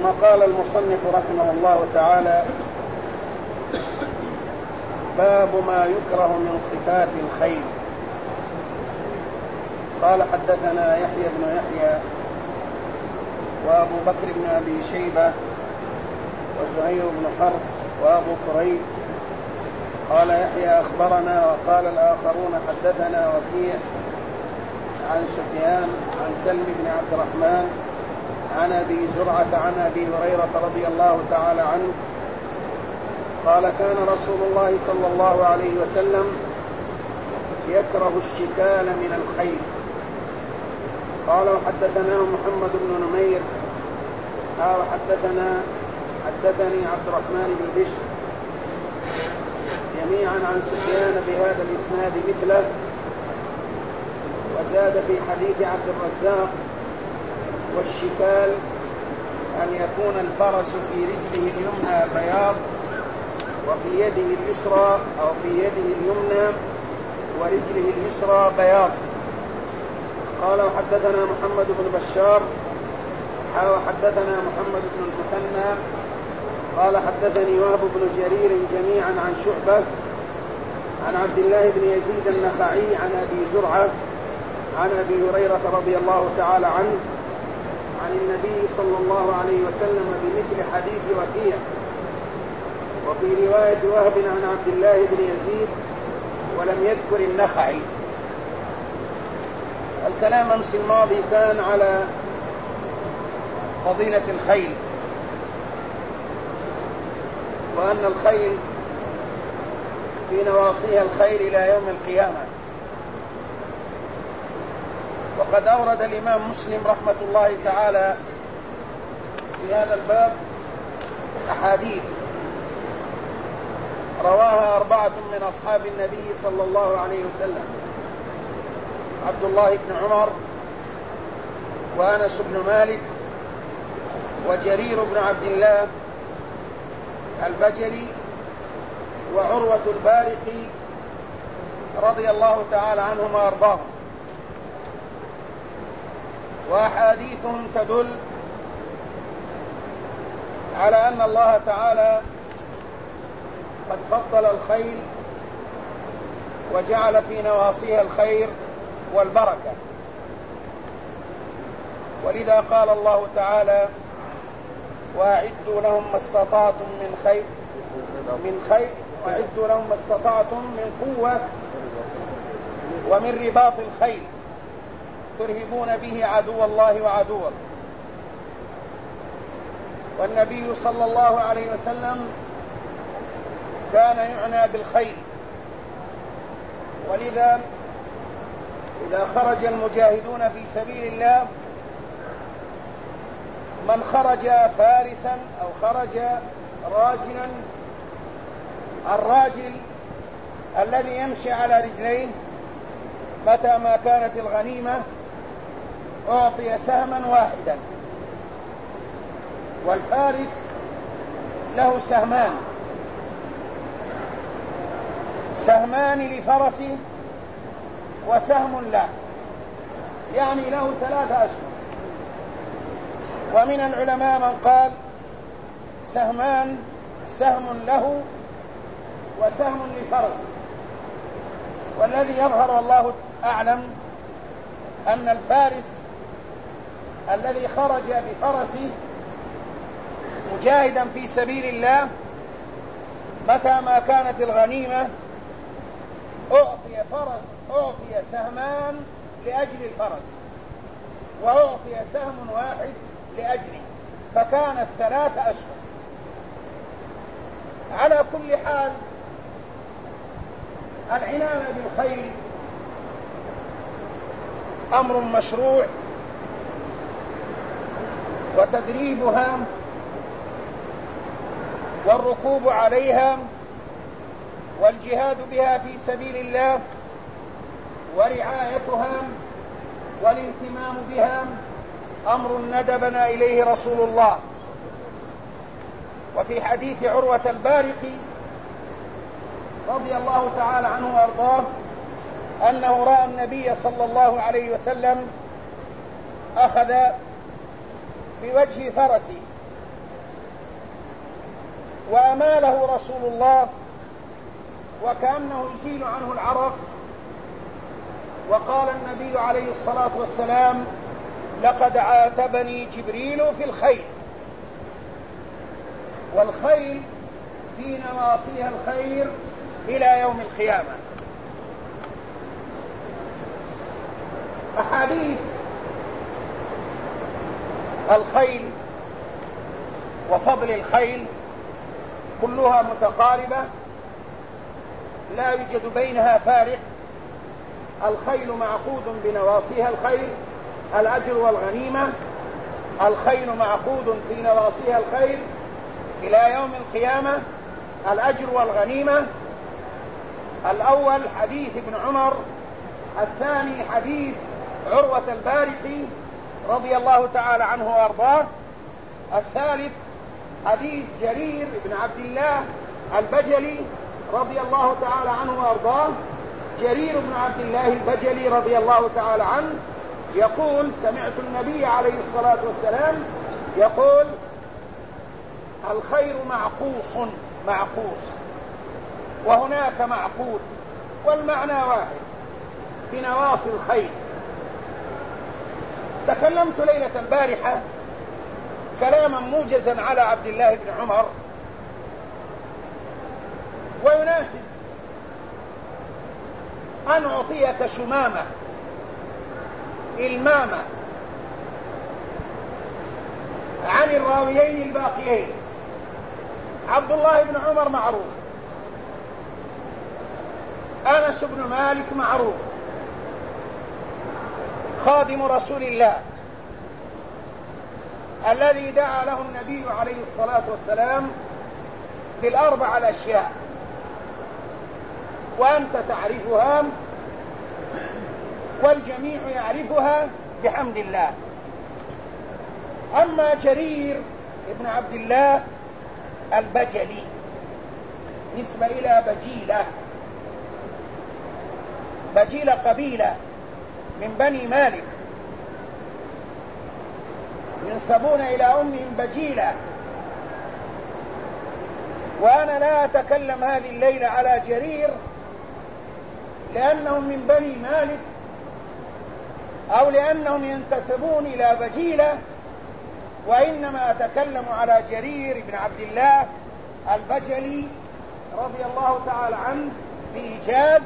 ثم قال المصنف رحمه الله تعالى: باب ما يكره من صفات الخيل. قال: حدثنا يحيى بن يحيى وأبو بكر بن أبي شيبة وزهير بن حرب وأبو كريب. قال يحيى: أخبرنا. وقال الآخرون: حدثنا وكيع عن سفيان عن سلم بن عبد الرحمن عن أبي زرعة عن أبي هريرة رضي الله تعالى عنه قال: كان رسول الله صلى الله عليه وسلم يكره الشكال من الخيل. قال: وحدثنا محمد بن نمير قال: حدثني عبد الرحمن بن بشر جميعا عن سفيان بهذا الإسناد مثله، وزاد في حديث عبد الرزاق: والشكال أن يكون الفرس في رجله اليمنى بياض وفي يده اليسرى، أو في يده اليمنى ورجله اليسرى بياض. قال: وحدثنا محمد بن بشار وحدثنا محمد بن المثنى قال: حدثني وهب بن جرير جميعا عن شعبة عن عبد الله بن يزيد النخعي عن أبي زرعة عن أبي هريرة رضي الله تعالى عنه عن النبي صلى الله عليه وسلم بمثل حديث وكيع، وفي رواية وهب عن عبد الله بن يزيد ولم يذكر النخعي. الكلام أمس الماضي كان على فضيلة الخيل، وأن الخيل في نواصيها الخير إلى يوم القيامة. وقد أورد الإمام مسلم رحمة الله تعالى في هذا الباب أحاديث رواها 4 من أصحاب النبي صلى الله عليه وسلم: عبد الله بن عمر وأنس بن مالك وجرير بن عبد الله البجلي وعروة البارقي رضي الله تعالى عنهم وأرضاهم. وأحاديثهم تدل على أن الله تعالى قد فضل الخيل وجعل في نواصيها الخير والبركة، ولذا قال الله تعالى: وأعدوا لهم ما استطعتم من خير وأعدوا لهم ما استطعتم من قوة ومن رباط الخيل ترهبون به عدو الله وعدوكم. والنبي صلى الله عليه وسلم كان يعنى بالخيل، ولذا إذا خرج المجاهدون في سبيل الله، من خرج فارسا أو خرج راجلا، الراجل الذي يمشي على رجلين متى ما كانت الغنيمة أعطي سهما واحدا، والفارس له سهمان لفرسه وسهم له، يعني له 3 أسهم. ومن العلماء من قال سهم له وسهم لفرسه. والذي يظهر والله أعلم أن الفارس الذي خرج بفرسه مجاهدا في سبيل الله متى ما كانت الغنيمة أعطي سهمان لأجل الفرس، وأعطي سهم واحد لأجله، فكانت 3 أسهم. على كل حال، العناية بالخيل أمر مشروع، وتدريبها والركوب عليها والجهاد بها في سبيل الله ورعايتها والاهتمام بها أمر ندبنا إليه رسول الله. وفي حديث عروة البارقي رضي الله تعالى عنه وأرضاه أنه رأى النبي صلى الله عليه وسلم أخذ بوجه فرسه وأماله رسول الله وكأنه يزيل عنه العرق، وقال النبي عليه الصلاة والسلام: لقد عاتبني جبريل في الخيل. والخيل في نواصيها الخير إلى يوم القيامة. أحاديث الخيل وفضل الخيل كلها متقاربة لا يوجد بينها فارق. الخيل معقود بنواصيها الخير، الأجر والغنيمة. الخيل معقود في نواصيها الخير إلى يوم القيامة، الأجر والغنيمة. الأول حديث ابن عمر، الثاني حديث عروة البارقي رضي الله تعالى عنه وأرضاه، الثالث حديث جرير بن عبد الله البجلي رضي الله تعالى عنه وأرضاه. جرير بن عبد الله البجلي رضي الله تعالى عنه يقول: سمعت النبي عليه الصلاة والسلام يقول: الخير معقوص وهناك معقود، والمعنى واحد بنواصي الخير. تكلمت ليلة البارحة كلاما موجزا على عبد الله بن عمر، ويناسب أن أعطيك شمامة إلمامة عن الراويين الباقيين. عبد الله بن عمر معروف، أنس بن مالك معروف، خادم رسول الله الذي دعا له النبي عليه الصلاة والسلام بالأربع الأشياء، وأنت تعرفها والجميع يعرفها بحمد الله. أما جرير ابن عبد الله البجلي نسبة إلى بجيلة قبيلة من بني مالك، ينسبون إلى أمهم بجيلة. وأنا لا أتكلم هذه الليلة على جرير لأنهم من بني مالك أو لأنهم ينتسبون إلى بجيلة، وإنما أتكلم على جرير بن عبد الله البجلي رضي الله تعالى عنه بإيجاز،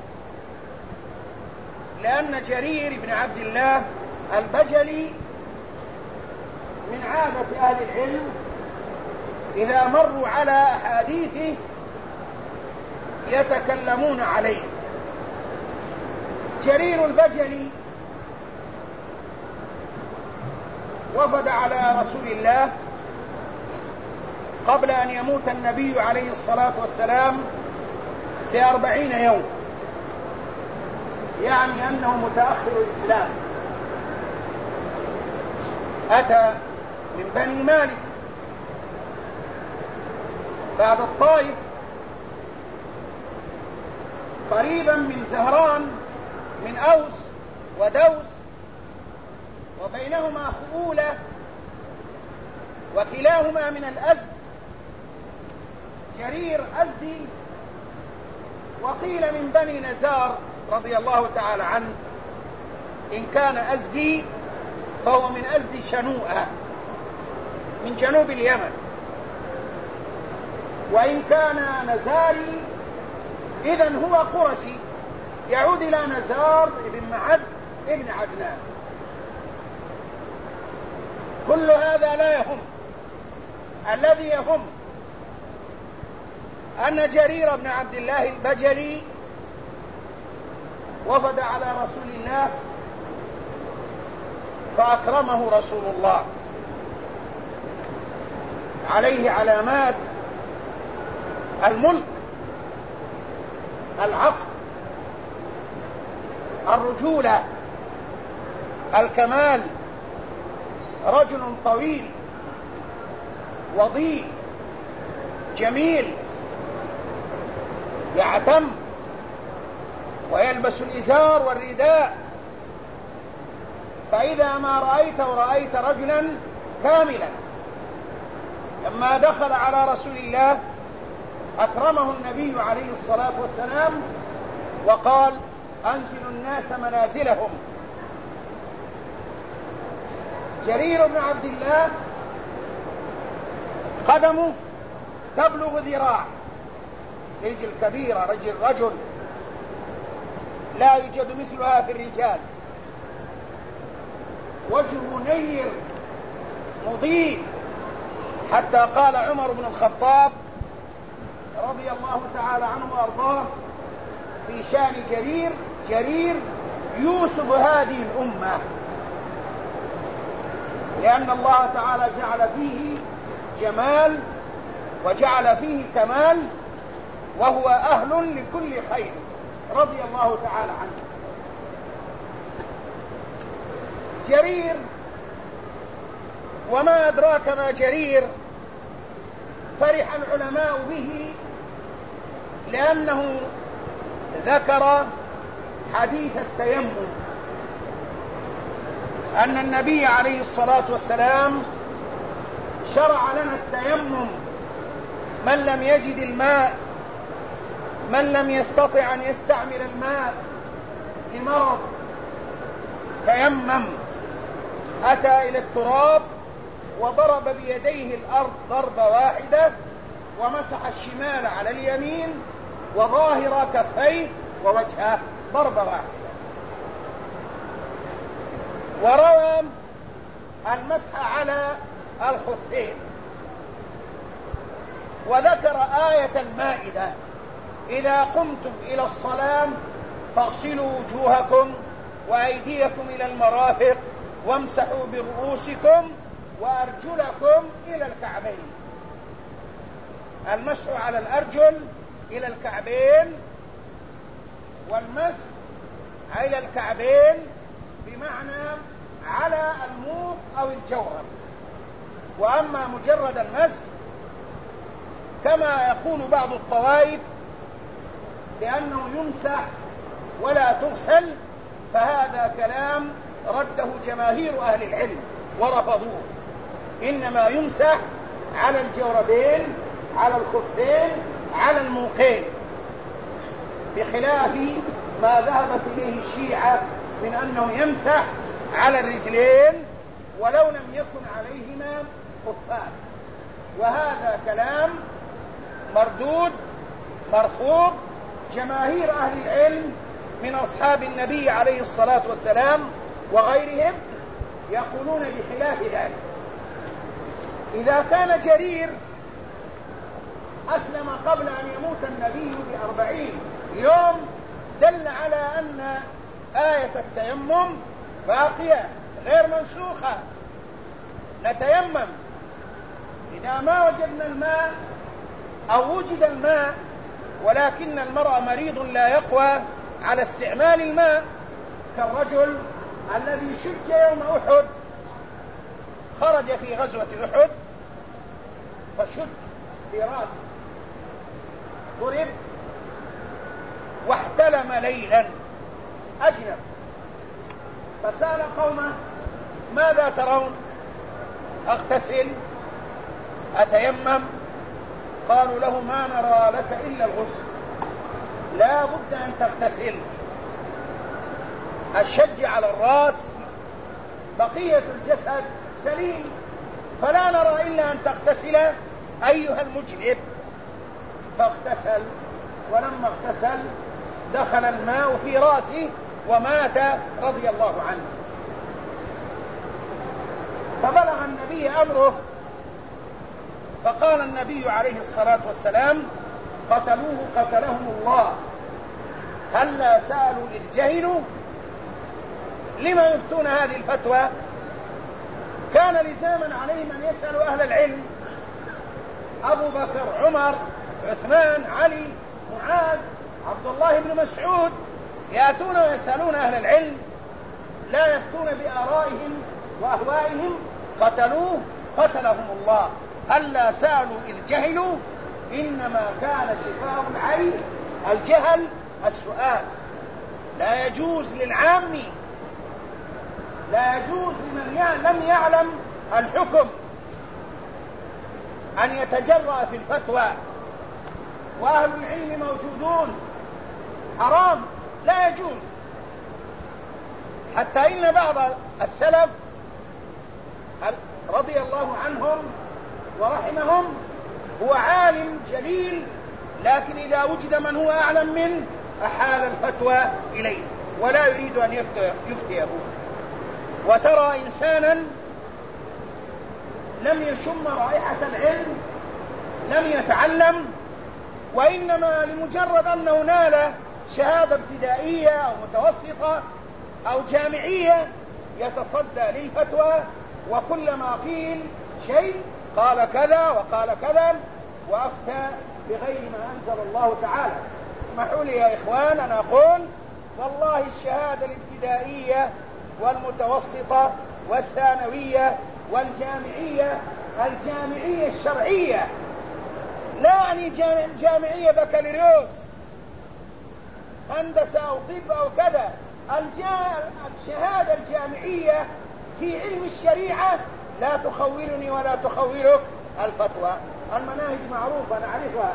لأن جرير بن عبد الله البجلي من عادة أهل العلم إذا مروا على أحاديثه يتكلمون عليه. جرير البجلي وفد على رسول الله قبل أن يموت النبي عليه الصلاة والسلام ب40 يوم، يعني أنه متأخر الإسلام. أتى من بني مالك بعد الطائف قريبا من زهران من أوس ودوس، وبينهما خؤولة وكلاهما من الأزد. جرير أزدي، وقيل من بني نزار رضي الله تعالى عنه. إن كان أزدي فهو من أزد شنوءة من جنوب اليمن، وإن كان نزاري إذن هو قرشي يعود إلى نزار ابن معد ابن عدنان. كل هذا لا يهم، الذي يهم أن جرير بن عبد الله البجلي وفد على رسول الله فأكرمه رسول الله، عليه علامات الملك، العقل، الرجولة، الكمال. رجل طويل وضيء جميل يعتم ويلبس الإزار والرداء، فإذا ما رأيت رجلا كاملا. لما لما دخل على رسول الله أكرمه النبي عليه الصلاة والسلام وقال: أنزلوا الناس منازلهم. جرير بن عبد الله قدمه تبلغ ذراع، رجل كبيرة، رجل لا يوجد مثلها في الرجال، وجهه نير مضيء، حتى قال عمر بن الخطاب رضي الله تعالى عنه وأرضاه في شان جرير يوسف هذه الأمة، لأن الله تعالى جعل فيه جمال وجعل فيه كمال، وهو أهل لكل خير رضي الله تعالى عنه. جرير، وما أدراك ما جرير، فرح العلماء به لأنه ذكر حديث التيمم، أن النبي عليه الصلاة والسلام شرع لنا التيمم. من لم يجد الماء، من لم يستطع أن يستعمل الماء لمرض، تيمم، أتى إلى التراب وضرب بيديه الأرض ضربة واحدة، ومسح الشمال على اليمين وظاهر كفيه ووجهه ضربة واحدة، وروى المسح على الخفين، وذكر آية المائدة: إذا قمتم إلى الصلاة فاغسلوا وجوهكم وأيديكم إلى المرافق وامسحوا برؤوسكم وأرجلكم إلى الكعبين. المسح على الأرجل إلى الكعبين، والمسح إلى الكعبين بمعنى على الموق أو الجورب. وأما مجرد المسح كما يقول بعض الطوائف بأنه يمسح ولا تغسل، فهذا كلام رده جماهير أهل العلم ورفضوه، إنما يمسح على الجوربين، على الخفين، على الموقين، بخلاف ما ذهبت إليه الشيعة من أنه يمسح على الرجلين ولو لم يكن عليهما خفان، وهذا كلام مردود مرفوض. جماهير أهل العلم من أصحاب النبي عليه الصلاة والسلام وغيرهم يقولون بخلاف ذلك. إذا كان جرير أسلم قبل أن يموت النبي ب40 يوم، دل على أن آية التيمم باقية غير منسوخة. نتيمم إذا ما وجدنا الماء أو وجد الماء ولكن المرء مريض لا يقوى على استعمال الماء، كالرجل الذي شج يوم أحد، خرج في غزوة أحد فشد في رأسه، ضرب واحتلم ليلا أجنب، فسأل قومه: ماذا ترون؟ أغتسل؟ أتيمم؟ قالوا له: ما نرى لك إلا الغسل، لا بد أن تغتسل. الشج على الرأس، بقية الجسد سليم، فلا نرى إلا أن تغتسل أيها المجنب. فاغتسل، ولما اغتسل دخل الماء في رأسه ومات رضي الله عنه. فبلغ النبي أمره، فقال النبي عليه الصلاة والسلام: قتلوه قتلهم الله، هلا سألوا إذ جهلوا. لما يفتون هذه الفتوى؟ كان لزاما عليهم أن يسألوا أهل العلم، أبو بكر، عمر، عثمان، علي، معاذ، عبد الله بن مسعود، يأتون ويسألون أهل العلم، لا يفتون بآرائهم وأهوائهم. قتلوه قتلهم الله، هلا سألوا إذ جهلوا. إنما كان شفاء العين الجهل، السؤال. لا يجوز للعام، لا يجوز لمن لم يعلم الحكم أن يتجرأ في الفتوى وأهل العلم موجودون، حرام، لا يجوز. حتى إن بعض السلف رضي الله عنهم ورحمهم هو عالم جليل، لكن إذا وجد من هو أعلم منه أحال الفتوى إليه ولا يريد أن يفتيه. وترى إنسانا لم يشم رائحة العلم، لم يتعلم، وإنما لمجرد أنه نال شهادة ابتدائية أو متوسطة أو جامعية يتصدى للفتوى، وكلما قيل شيء قال كذا وقال كذا وأفتى بغير ما أنزل الله تعالى. اسمحوا لي يا إخوان أن أقول والله الشهادة الابتدائية والمتوسطة والثانوية والجامعية، الجامعية الشرعية، لا يعني جامعية بكالوريوس هندسة أو طب أو كذا، الشهادة الجامعية في علم الشريعة لا تخولني ولا تخولك الفتوى. المناهج معروفة نعرفها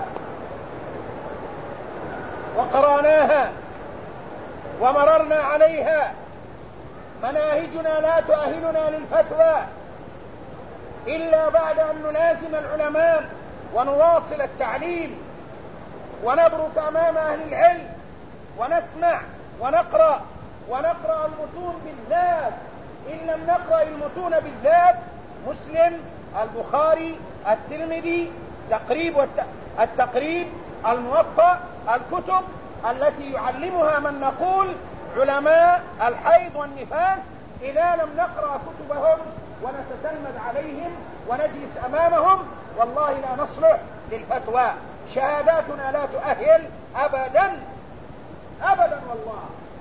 وقرأناها ومررنا عليها، مناهجنا لا تؤهلنا للفتوى إلا بعد أن نلازم العلماء ونواصل التعليم ونبرك أمام أهل العلم ونسمع ونقرأ المتون بالذات. إن لم نقرأ المتون بالذات مسلم، البخاري، الترمذي، التقريب، الموطأ، الكتب التي يعلمها من نقول علماء الحيض والنفاس، إذا لم نقرأ كتبهم ونتتلمذ عليهم ونجلس أمامهم والله لا نصلح للفتوى. شهاداتنا لا تؤهل أبدا أبدا والله.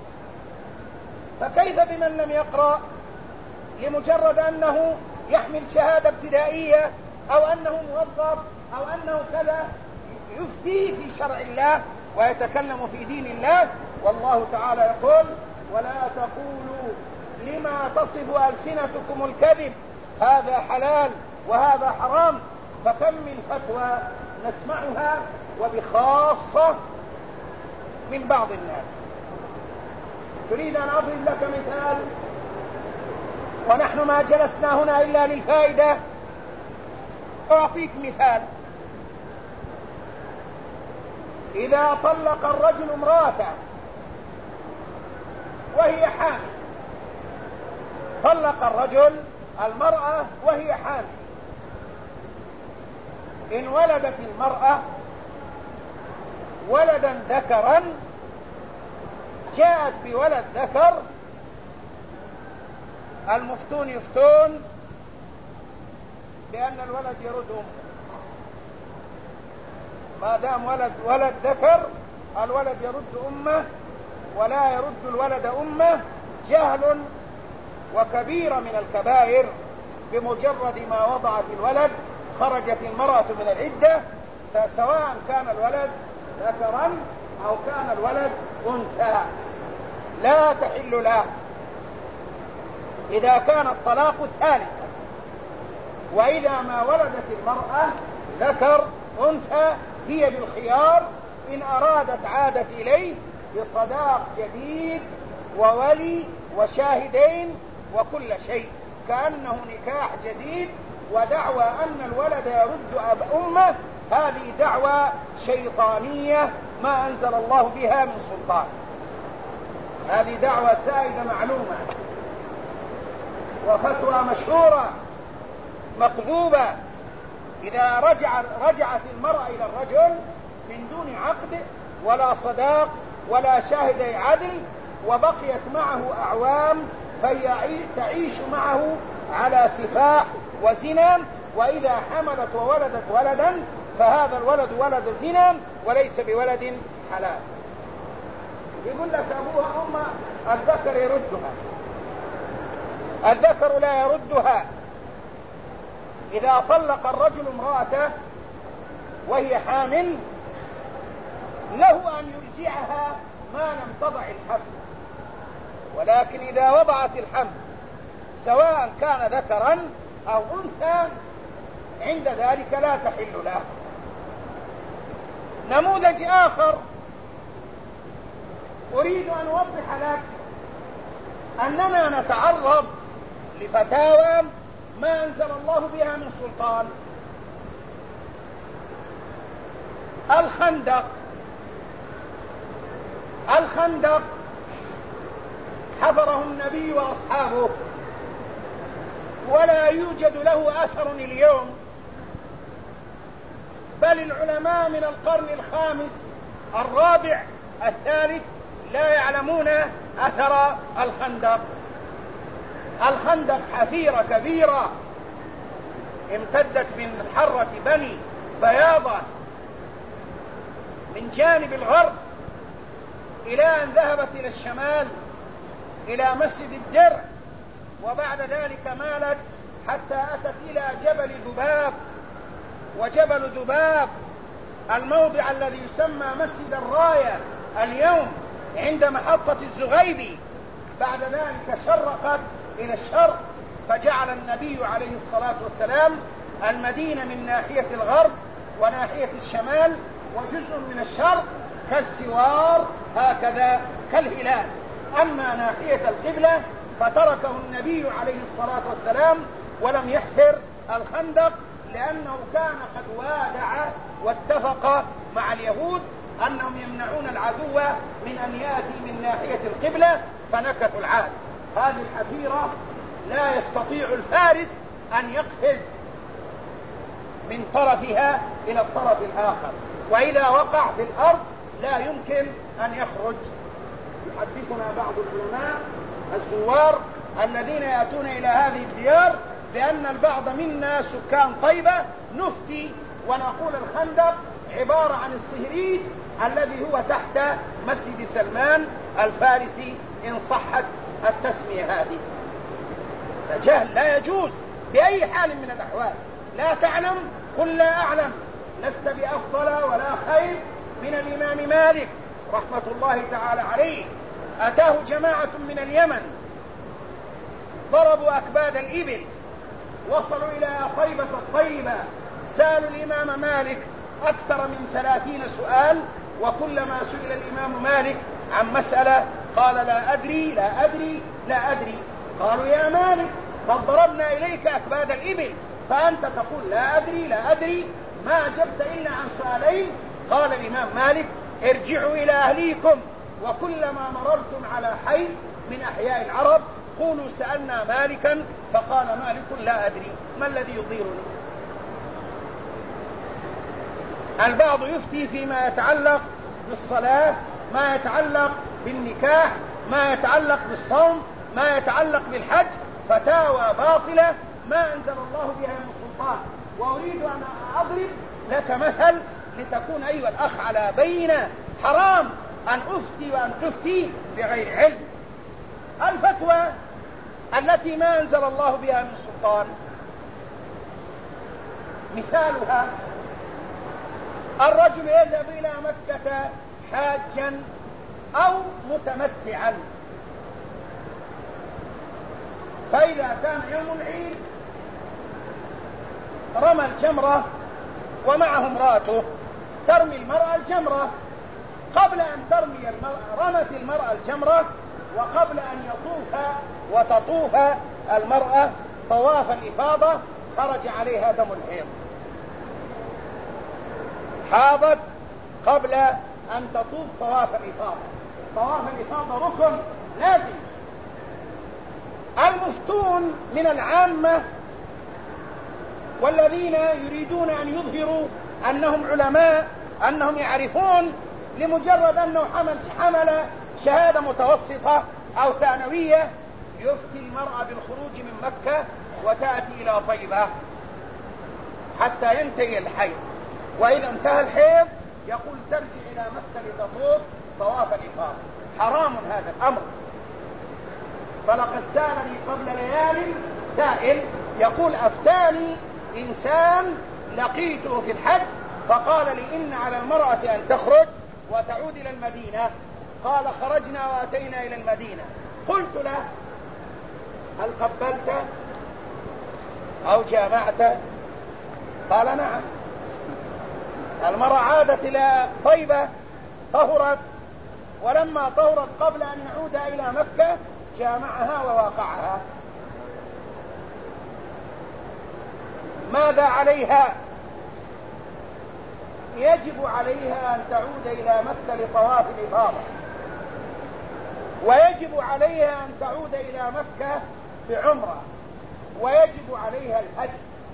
فكيف بمن لم يقرأ لمجرد أنه يحمل شهادة ابتدائية أو أنه موظف أو أنه كذا يفتي في شرع الله ويتكلم في دين الله؟ والله تعالى يقول ولا تقولوا لما تصف ألسنتكم الكذب هذا حلال وهذا حرام. فكم من فتوى نسمعها وبخاصة من بعض الناس. تريد أن أضرب لك مثال ونحن ما جلسنا هنا إلا للفائدة؟ أعطيك مثال. إذا طلق الرجل امرأته وهي حامل، طلق الرجل المرأة وهي حامل، إن ولدت المرأة ولدا ذكرا جاءت بولد ذكر، المفتون يفتون بأن الولد يرد أمه. ما دام ولد ذكر الولد يرد أمه ولا يرد الولد أمه. جهل وكبيرة من الكبائر. بمجرد ما وضعت الولد خرجت المرأة من العدة، فسواء كان الولد ذكرا أو كان الولد أنثى لا تحل له إذا كان الطلاق الثالث. وإذا ما ولدت المرأة ذكر أنثى هي بالخيار، إن أرادت عادت إليه بصداق جديد وولي وشاهدين وكل شيء، كأنه نكاح جديد. ودعوى أن الولد يرد أمه هذه دعوى شيطانية ما أنزل الله بها من سلطان. هذه دعوى سائدة معلومة وفتوى مشهورة مكذوبة. إذا رجعت المرأة إلى الرجل من دون عقد ولا صداق ولا شاهد عدل وبقيت معه أعوام، فهي تعيش معه على سفاح وزنا. وإذا حملت وولدت ولدا فهذا الولد ولد زنا وليس بولد حلال. يقول لك أبوها أمه الذكر يردها، الذكر لا يردها. إذا طلق الرجل امرأته وهي حامل له أن يرجعها ما لم تضع الحمل، ولكن إذا وضعت الحمل سواء كان ذكرا أو أنثى عند ذلك لا تحل له. نموذج آخر أريد أن أوضح لك أننا نتعرض لفتاوى ما أنزل الله بها من سلطان. الخندق حفره النبي وأصحابه، ولا يوجد له أثر اليوم، بل العلماء من القرن الخامس الرابع الثالث لا يعلمون أثر الخندق حفيرة كبيرة امتدت من حرة بني بياضة من جانب الغرب إلى أن ذهبت إلى الشمال إلى مسجد الدرع، وبعد ذلك مالت حتى أتت إلى جبل ذباب، وجبل ذباب الموضع الذي يسمى مسجد الراية اليوم عند محطة الزغيبي، بعد ذلك شرقت إلى الشرق، فجعل النبي عليه الصلاة والسلام المدينة من ناحية الغرب وناحية الشمال وجزء من الشرق كالسوار هكذا كالهلال. أما ناحية القبلة فتركه النبي عليه الصلاة والسلام ولم يحفر الخندق، لأنه كان قد وادع واتفق مع اليهود أنهم يمنعون العدو من أن يأتي من ناحية القبلة، فنكثوا العاد. هذه الحفيرة لا يستطيع الفارس أن يقفز من طرفها إلى الطرف الآخر، وإذا وقع في الأرض لا يمكن أن يخرج. يحدثنا بعض العلماء الزوار الذين يأتون إلى هذه الديار بأن البعض منا سكان طيبة نفتي ونقول الخندق عبارة عن الصهريج الذي هو تحت مسجد سلمان الفارسي إن صحت التسمية هذه. جهل لا يجوز بأي حال من الأحوال. لا تعلم قل لا أعلم، لست بأفضل ولا خير من الإمام مالك رحمة الله تعالى عليه. أتاه جماعة من اليمن ضربوا أكباد الإبل، وصلوا إلى طيبة الطيبة، سألوا الإمام مالك أكثر من 30 سؤال، وكلما سئل الإمام مالك عن مسألة قال لا أدري لا أدري لا أدري. قالوا يا مالك قد ضربنا إليك أكباد الإبل فأنت تقول لا أدري لا أدري، ما أجبت إلا عن سؤالين. قال الإمام مالك ارجعوا إلى أهليكم، وكلما مررتم على حي من أحياء العرب قولوا سألنا مالكا فقال مالك لا أدري. ما الذي يضيرني؟ البعض يفتي فيما يتعلق بالصلاة، ما يتعلق بالنكاح، ما يتعلق بالصوم، ما يتعلق بالحج، فتاوى باطلة ما أنزل الله بها من سلطان. وأريد أن أضرب لك مثل لتكون أيها الأخ على بينة. حرام أن أفتي وأن تفتي بغير علم. الفتوى التي ما أنزل الله بها من سلطان مثالها الرجل يذهب إلى مكة حاجا أو متمتعا، فإذا كان يوم العيد رمى الجمرة ومعه امراته، ترمي المرأة الجمرة. قبل أن ترمي رمت المرأة الجمرة، وقبل أن تطوف المرأة طواف الإفاضة خرج عليها دم الحيض، حاضت قبل أن تطوف طواف الإفاضة. طواف الإفاضة ركن لازم. المفتون من العامة والذين يريدون أن يظهروا أنهم علماء، أنهم يعرفون، لمجرد أنه حمل شهادة متوسطة أو ثانوية، يفتي المرأة بالخروج من مكة وتأتي إلى طيبة حتى ينتهي الحيض، وإذا انتهى الحيض يقول ترجع إلى مكة لتطوف طواف الإفاضة. حرام هذا الأمر. فلقد سألني قبل ليال سائل يقول أفتاني إنسان لقيته في الحج فقال لي إن على المرأة أن تخرج وتعود إلى المدينة. قال خرجنا وأتينا إلى المدينة. قلت له هل قبلت أو جامعت قال نعم. المرأة عادت إلى طيبة طهرت، ولما طهرت قبل أن يعود إلى مكة جامعها وواقعها. ماذا عليها؟ يجب عليها أن تعود إلى مكة لطواف الإفاضة، ويجب عليها أن تعود إلى مكة بعمرة، ويجب عليها الحج.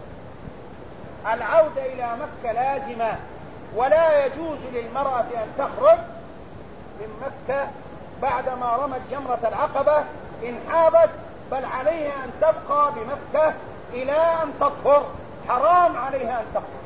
العودة إلى مكة لازمة، ولا يجوز للمرأة أن تخرج من مكة بعدما رمت جمرة العقبة إن حابت، بل عليها أن تبقى بمكة إلى أن تطهر. حرام عليها أن تخرج،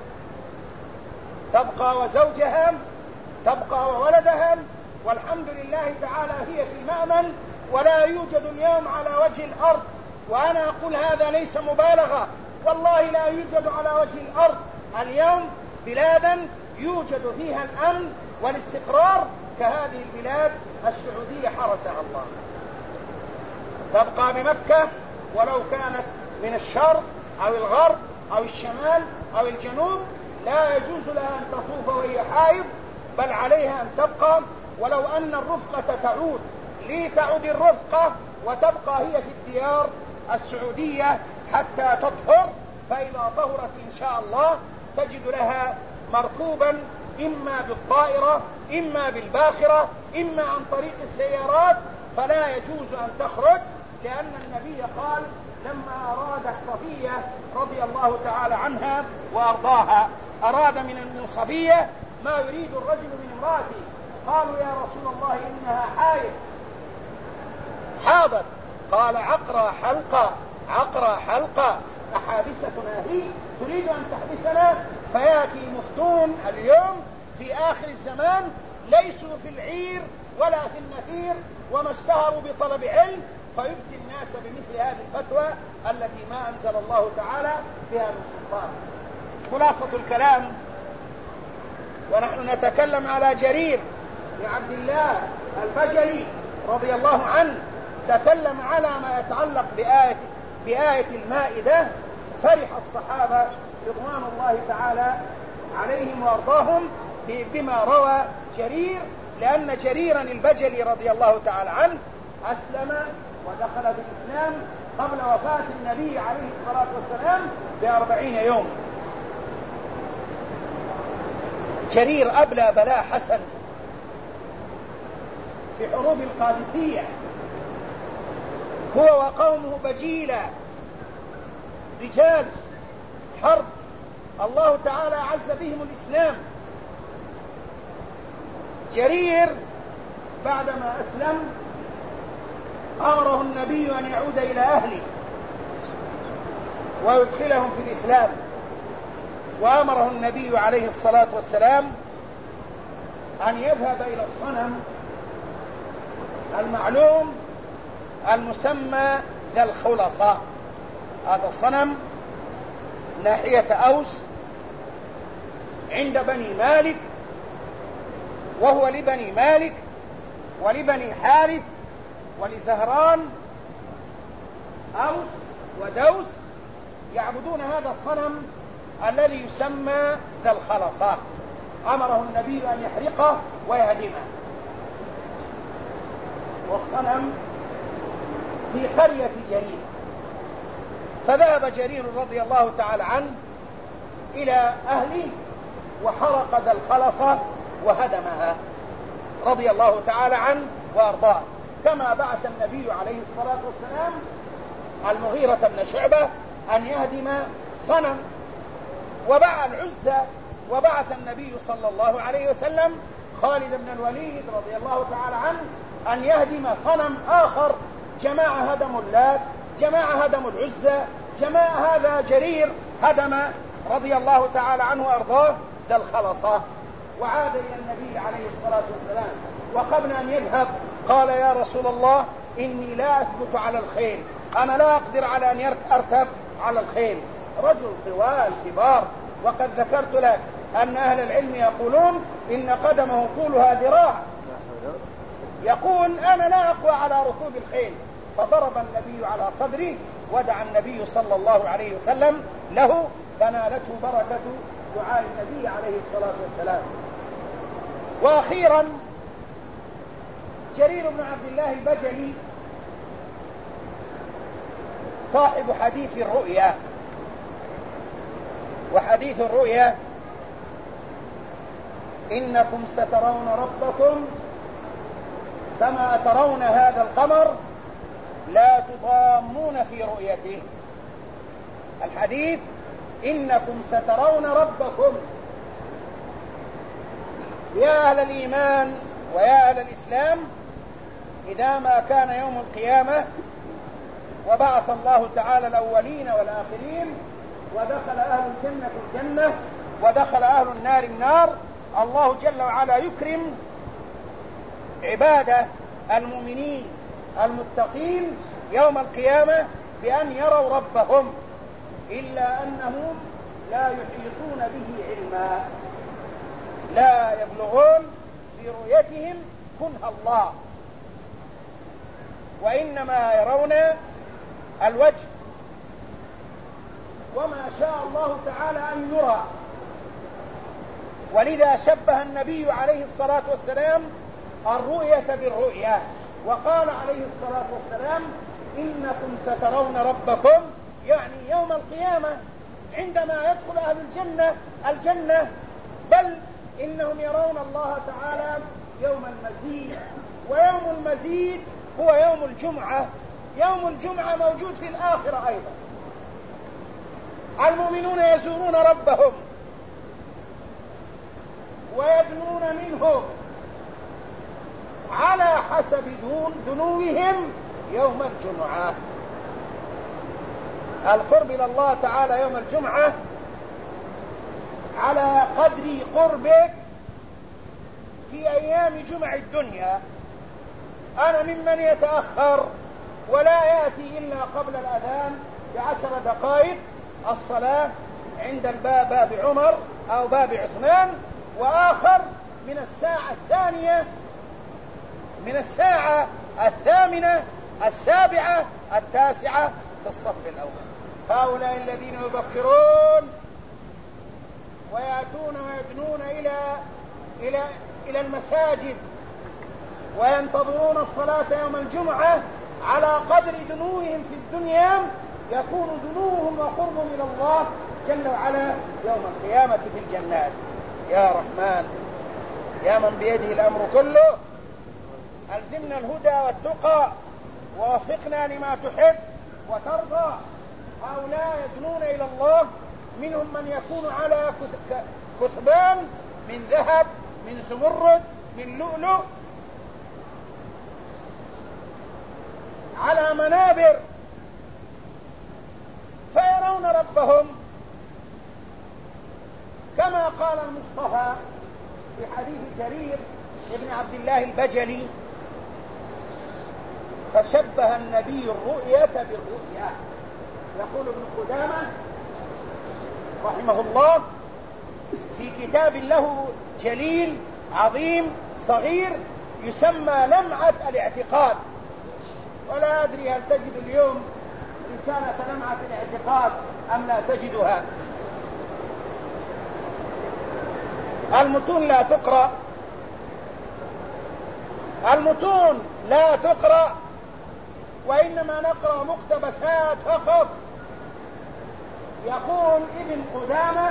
تبقى وزوجها، تبقى وولدها، والحمد لله تعالى هي في المأمن، ولا يوجد اليوم على وجه الأرض، وأنا أقول هذا ليس مبالغة، والله لا يوجد على وجه الأرض اليوم بلادا يوجد فيها الأمن والاستقرار كهذه البلاد السعودية حرسها الله. تبقى بمكة ولو كانت من الشرق أو الغرب أو الشمال أو الجنوب، لا يجوز لها أن تطوف وهي حائض، بل عليها أن تبقى. ولو أن الرفقة تعود لتعود الرفقة وتبقى هي في الديار السعودية حتى تطهر، فإذا طهرت إن شاء الله تجد لها مركوبا إما بالطائرة إما بالباخرة إما عن طريق السيارات، فلا يجوز أن تخرج، لأن النبي قال لما أراد صفية رضي الله تعالى عنها وأرضاها، أراد من صفية ما يريد الرجل من امرأته، قالوا يا رسول الله إنها حاضت، قال عقرى حلقة أحابستنا هي تريد أن تحبسنا؟ فيأتي مفتون اليوم في آخر الزمان ليسوا في العير ولا في النفير، وما اشتهروا بطلب علم، فيفتي الناس بمثل هذه الفتوى التي ما أنزل الله تعالى بها من سلطان. خلاصة الكلام، ونحن نتكلم على جرير بن عبد الله البجلي رضي الله عنه، تكلم على ما يتعلق بآية المائدة. فرح الصحابة رضوان الله تعالى عليهم وارضاهم بما روى جرير، لأن جريرا البجلي رضي الله تعالى عنه أسلم ودخل في الإسلام قبل وفاة النبي عليه الصلاة والسلام ب40 يوم. جرير أبلى بلاء حسن في حروب القادسية، هو وقومه بجيلة رجال حرب، الله تعالى عز بهم الإسلام. جرير بعدما أسلم أمره النبي أن يعود إلى أهله ويدخلهم في الإسلام، وأمره النبي عليه الصلاة والسلام أن يذهب إلى الصنم المعلوم المسمى ذا الخلصاء. هذا الصنم ناحية أوس عند بني مالك، وهو لبني مالك ولبني حارث ولزهران أوس ودوس يعبدون هذا الصنم الذي يسمى ذا الخلصاء. أمره النبي أن يحرقه ويهدمه، والصنم في قرية جرير. فذهب جرير رضي الله تعالى عنه إلى أهله وحرق ذا الخلصة وهدمها رضي الله تعالى عنه وأرضاه، كما بعث النبي عليه الصلاة والسلام المغيرة بن شعبة أن يهدم صنم، وباع العزة، وبعث النبي صلى الله عليه وسلم خالد بن الوليد رضي الله تعالى عنه أن يهدم صنم آخر. جماعة هدموا اللات، جماعة هدموا العزة، جماعة هذا جرير هدم رضي الله تعالى عنه وأرضاه ذا الخلصة، وعاد إلى النبي عليه الصلاة والسلام. وقبل أن يذهب قال يا رسول الله إني لا أثبت على الخيل، أنا لا أقدر على أن أركب على الخيل. رجل طوال كبار، وقد ذكرت لك أن أهل العلم يقولون إن قدمه طولها ذراع، يقول أنا لا أقوى على ركوب الخيل. فضرب النبي على صدره ودعا النبي صلى الله عليه وسلم له فنالته بركة دعاء النبي عليه الصلاة والسلام. وأخيرا جرير بن عبد الله البجلي صاحب حديث الرؤيا. وحديث الرؤيا: إنكم سترون ربكم كما ترون هذا القمر لا تضامون في رؤيته. الحديث: إنكم سترون ربكم. يا أهل الإيمان ويا أهل الإسلام، إذا ما كان يوم القيامة وبعث الله تعالى الأولين والآخرين ودخل أهل الجنة الجنة ودخل أهل النار النار، الله جل وعلا يكرم عباده المؤمنين المتقين يوم القيامة بأن يروا ربهم، إلا أنهم لا يحيطون به علما، لا يبلغون في رؤيتهم كنه الله، وإنما يرون الوجه وما شاء الله تعالى أن يرى. ولذا شبه النبي عليه الصلاة والسلام الرؤية بالرؤيا، وقال عليه الصلاة والسلام: إنكم سترون ربكم، يعني يوم القيامة عندما يدخل أهل الجنة، بل إنهم يرون الله تعالى يوم المزيد. ويوم المزيد هو يوم الجمعة. يوم الجمعة موجود في الآخرة أيضا. المؤمنون يزورون ربهم ويدنون منه على حسب دنوهم يوم الجمعة. القرب إلى الله تعالى يوم الجمعة على قدر قربك في أيام جمع الدنيا. أنا ممن يتأخر ولا يأتي إلا قبل الأذان ب10 دقائق الصلاة عند الباب، باب عمر أو باب عثمان، وآخر من الساعة الثانية، من الساعة 8، 7، 9 في الصف الأول. هؤلاء الذين يبكرون ويأتون ويدنون إلى المساجد وينتظرون الصلاة يوم الجمعة على قدر دنوهم في الدنيا، يكون دنوهم وقربهم إلى الله جل وعلا يوم القيامة في الجنات. يا رحمن، يا من بيده الأمر كله، ألزمنا الهدى والتقى ووفقنا لما تحب وترضى. هؤلاء يدنون إلى الله، منهم من يكون على كثبان من ذهب، من زمرد، من لؤلؤ، على منابر، فيرون ربهم كما قال المصطفى في حديث جرير ابن عبد الله البجلي: فشبه النبي الرؤية بالرؤيا. يقول ابن قدامة رحمه الله في كتاب له جليل عظيم صغير يسمى لمعة الاعتقاد، ولا أدري هل تجد اليوم رسالة لمعة الاعتقاد أم لا تجدها. المتون لا تقرأ، وإنما نقرأ مقتبسات فقط. يقول ابن قدامة: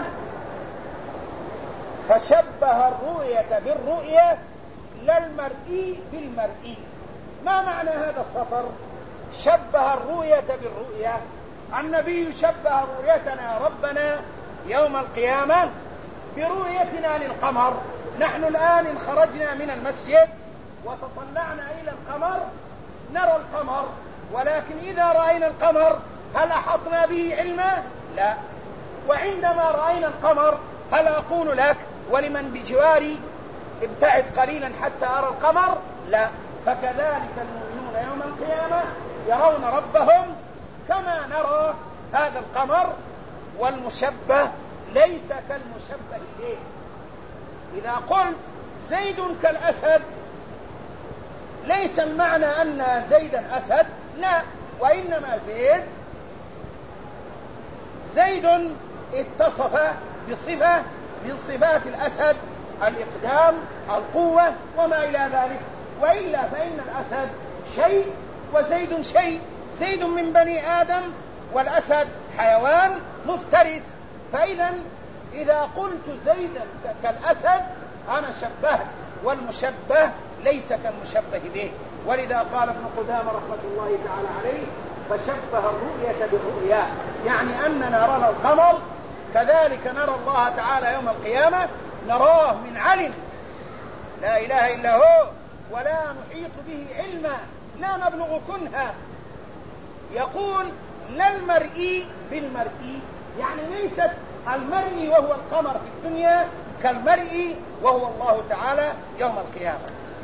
فشبه الرؤية بالرؤية لا المرئي بالمرئي. ما معنى هذا السطر؟ شبه الرؤية بالرؤية. النبي شبه رؤيتنا ربنا يوم القيامة برؤيتنا للقمر. نحن الآن إن خرجنا من المسجد وتطلعنا إلى القمر نرى القمر، ولكن إذا رأينا القمر هل أحطنا به علما؟ لا. وعندما رأينا القمر هل أقول لك ولمن بجواري ابتعد قليلا حتى أرى القمر؟ لا. فكذلك المؤمنون يوم القيامة يرون ربهم كما نرى هذا القمر، والمشبه ليس كالمشبه إليه. إذا قلت زيد كالأسد ليس المعنى أن زيدا أسد، لا، وإنما زيد اتصف بصفة من صفات الأسد، الإقدام، القوة وما إلى ذلك، وإلا فإن الأسد شيء وزيد شيء، زيد من بني آدم والأسد حيوان مفترس. فإذا إذا قلت زيدا كالأسد أنا شبهت، والمشبه ليس كالمشبه به. ولذا قال ابن قدامة رحمة الله تعالى عليه: فشبه الرؤية بالرؤيا، يعني أننا نرى القمر كذلك نرى الله تعالى يوم القيامة، نراه من علم لا إله إلا هو، ولا نحيط به علما، لا نبلغ كنها. يقول: لا المرئي بالمرئي، يعني ليست المرئي وهو القمر في الدنيا كالمرئي وهو الله تعالى يوم القيامة.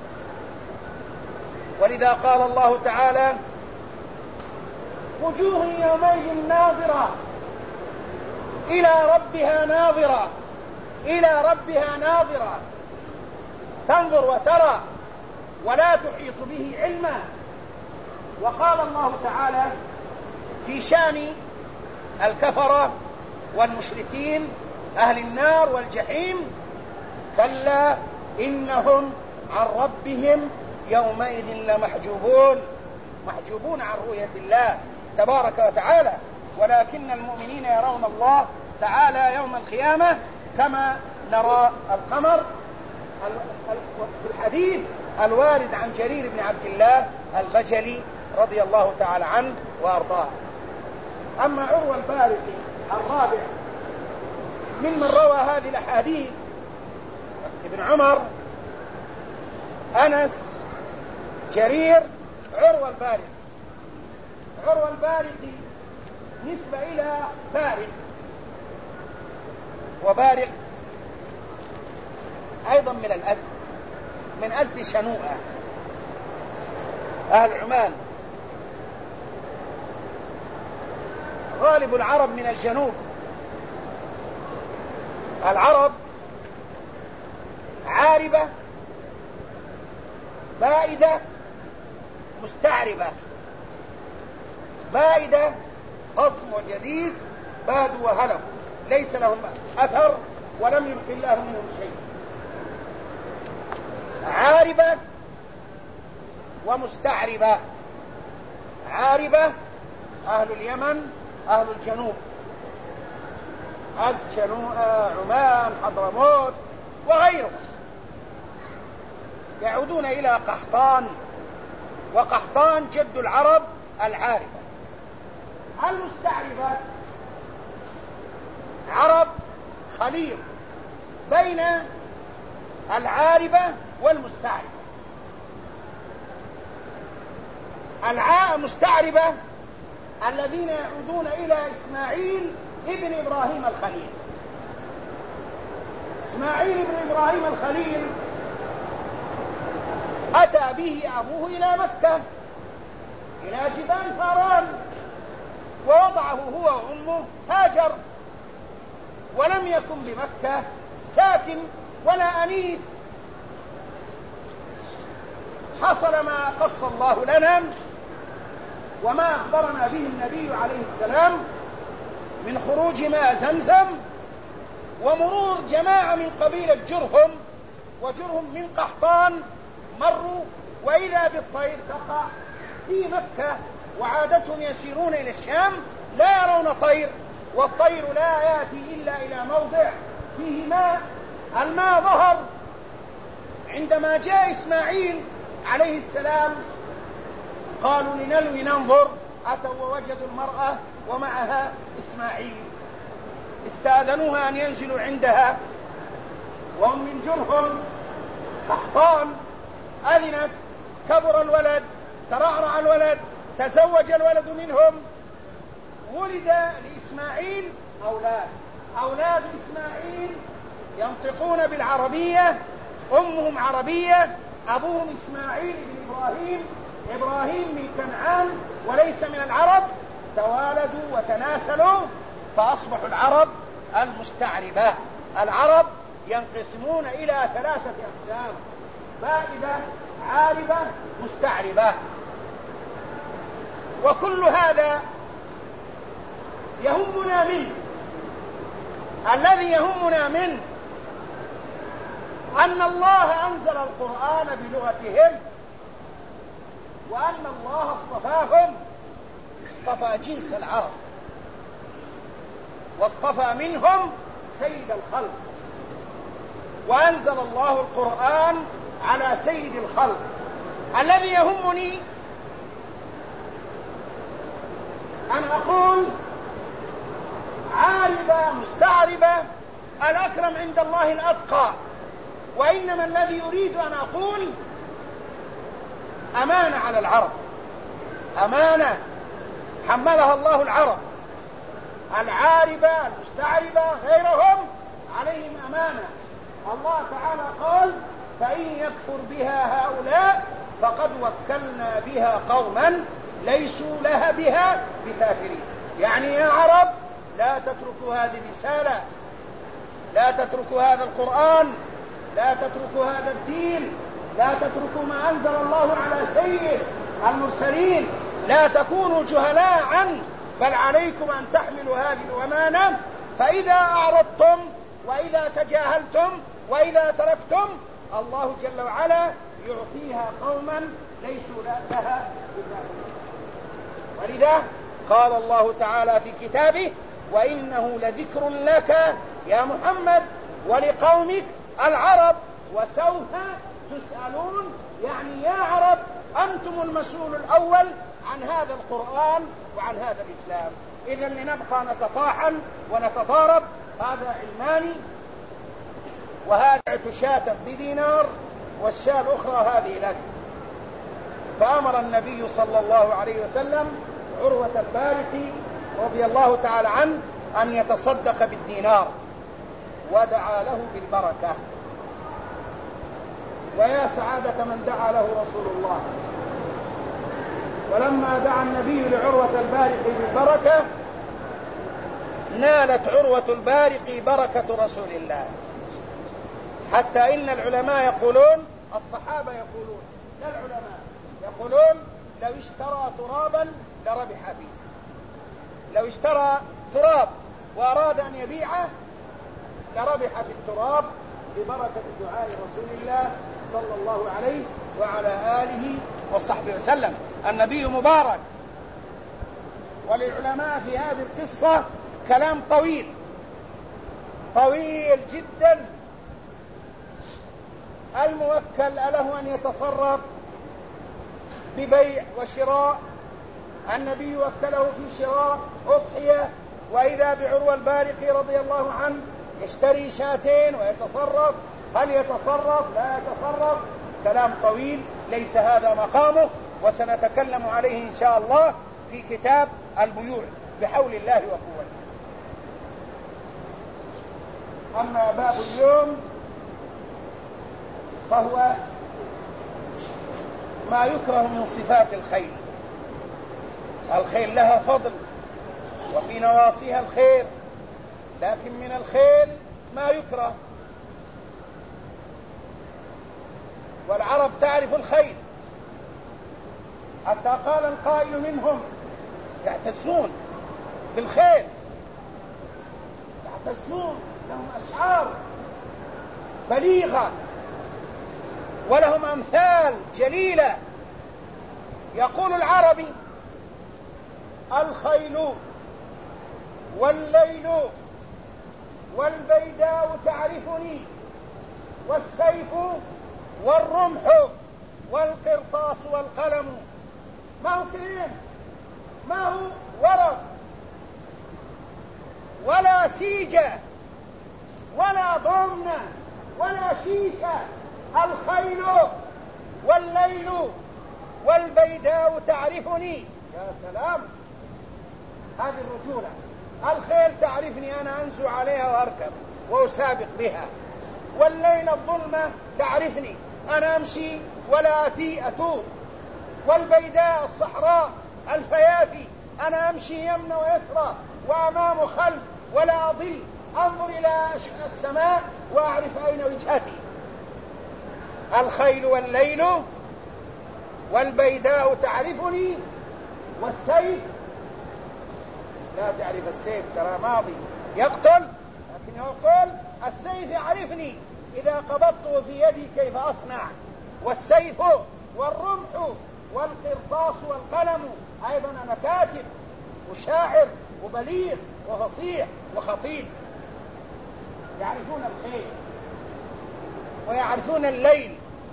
ولذا قال الله تعالى: وجوه يومئذ ناظرة إلى ربها ناظرة، إلى ربها ناظرة، تنظر وترى ولا تحيط به علما. وقال الله تعالى في شأن الكفرة والمشركين أهل النار والجحيم: كلا إنهم عن ربهم يومئذ لمحجوبون، محجوبون عن رؤية الله تبارك وتعالى. ولكن المؤمنين يرون الله تعالى يوم القيامة كما نرى القمر، في الحديث الوارد عن جرير بن عبد الله البجلي رضي الله تعالى عنه وأرضاه. أما عروة البارقي الرابع ممن روى هذه الأحاديث: ابن عمر، أنس، جرير، عروة البارقي. عروة البارقي نسبة إلى بارق، وبارق أيضا من الأزد، من أزد شنوءة أهل عمان. غالب العرب من الجنوب. العرب عاربة بائدة مستعربة. بائدة خصم وجديد بادوا وهلكوا، ليس لهم أثر ولم يبق الله منهم شيء. عاربة ومستعربة. عاربة أهل اليمن، أهل الجنوب، شنوء، عمان، حضرموت وغيرهم، يعودون إلى قحطان، وقحطان جد العرب العاربة. المستعربة عرب خليط بين العاربة والمستعربة. المستعربة الذين يعودون إلى إسماعيل ابن إبراهيم الخليل. إسماعيل ابن إبراهيم الخليل أتى به أبوه إلى مكة، إلى جبال فاران، ووضعه هو وأمه هاجر، ولم يكن بمكة ساكن ولا أنيس. حصل ما قص الله لنا وما أخبرنا به النبي عليه السلام من خروج ماء زمزم ومرور جماعة من قبيلة جرهم، وجرهم من قحطان مروا، وإذا بالطير تقع في مكة، وعادتهم يسيرون إلى الشام لا يرون طير، والطير لا يأتي إلا إلى موضع فيه ماء. الماء ظهر عندما جاء إسماعيل عليه السلام، قالوا لنلوي ننظر، أتوا ووجدوا المرأة ومعها إسماعيل، استأذنوها أن ينزلوا عندها، وهم من جرهم قحطان. أذنت، كبر الولد، ترعرع الولد، تزوج الولد منهم، ولد لإسماعيل أولاد إسماعيل ينطقون بالعربية، أمهم عربية، أبوهم إسماعيل بن إبراهيم، إبراهيم من كنعان وليس من العرب، توالدوا وتناسلوا فأصبحوا العرب المستعربة. العرب ينقسمون إلى 3 أقسام: بائدة، عاربة، مستعربة. وكل هذا يهمنا منه الذي يهمنا منه أن الله أنزل القرآن بلغتهم، وأن الله اصطفاهم، اصطفى جنس العرب، واصطفى منهم سيد الخلق، وأنزل الله القرآن على سيد الخلق. الذي يهمني أن أقول عاربة مستعربة، الأكرم عند الله الأتقى، وإنما الذي أريد أن أقول أمانة على العرب، أمانة حملها الله العرب، العاربة المستعربة غيرهم عليهم أمانة. الله تعالى قال: فإن يكفر بها هؤلاء فقد وكلنا بها قوما ليسوا لها بها بكافرين. يعني يا عرب لا تتركوا هذه الرسالة، لا تتركوا هذا القرآن، لا تتركوا هذا الدين، لا تتركوا ما أنزل الله على سيد المرسلين، لا تكونوا جهلاء عنه، بل عليكم أن تحملوا هذه الأمانة. فإذا أعرضتم وإذا تجاهلتم وإذا تركتم، الله جل وعلا يعطيها قوما ليسوا لها بكافرين. ولذا قال الله تعالى في كتابه: وإنه لذكر لك يا محمد ولقومك العرب وسوف تسألون. يعني يا عرب أنتم المسؤول الأول عن هذا القرآن وعن هذا الإسلام. إذن لنبقى نتطاحن ونتضارب، هذا علماني وهذا شاة بدينار والشاة الأخرى هذه لك. فأمر النبي صلى الله عليه وسلم عروة البارقي رضي الله تعالى عنه أن يتصدق بالدينار، ودعا له بالبركة. ويا سعادة من دعا له رسول الله. ولما دعا النبي لعروة البارقي بالبركة، نالت عروة البارقي بركة رسول الله، حتى إن العلماء يقولون، الصحابة يقولون، لا العلماء يقولون: لو اشترى ترابا لربح فيه. لو اشترى تراب وأراد أن يبيعه لربح في التراب ببركة دعاء رسول الله صلى الله عليه وعلى آله وصحبه وسلم. النبي مبارك. وللعلماء في هذه القصة كلام طويل طويل جدا. الموكل له أن يتصرف ببيع وشراء. النبي وكله في شراء أضحية، وإذا بعروة البارقي رضي الله عنه يشتري شاتين ويتصرف. هل يتصرف؟ لا يتصرف. كلام طويل ليس هذا مقامه، وسنتكلم عليه إن شاء الله في كتاب البيوع بحول الله وقوته. أما باب اليوم فهو ما يكره من صفات الخيل. الخيل لها فضل وفي نواصيها الخير، لكن من الخيل ما يكره. والعرب تعرف الخيل، حتى قال القائل منهم: يعتزون بالخيل، يعتزون، لهم أشعار بليغة ولهم أمثال جليلة. يقول العربي: الخيل والليل والبيداء تعرفني، والسيف والرمح والقرطاس والقلم. ما هو كلام، ما هو ورق ولا سيجة ولا ضمنة ولا شيشة. الخيل والليل والبيداء تعرفني. يا سلام، هذه الرجولة. الخيل تعرفني، أنا أنزو عليها وأركب وأسابق بها. والليل الظلمة تعرفني، أنا أمشي ولا أتوب. والبيداء الصحراء الفيافي، أنا أمشي يمنى ويسرى وأمام خلف ولا أضل، أنظر إلى السماء وأعرف أين وجهتي. الخيل والليل والبيداء تعرفني، والسيف لا تعرف السيف، ترى ماضي يقتل لكن يقول السيف يعرفني إذا قبضته في يدي كيف أصنع. والسيف والرمح والقرطاس والقلم أيضا أنا كاتب وشاعر وبليغ وفصيح وخطيب. يعرفون الخير ويعرفون الليل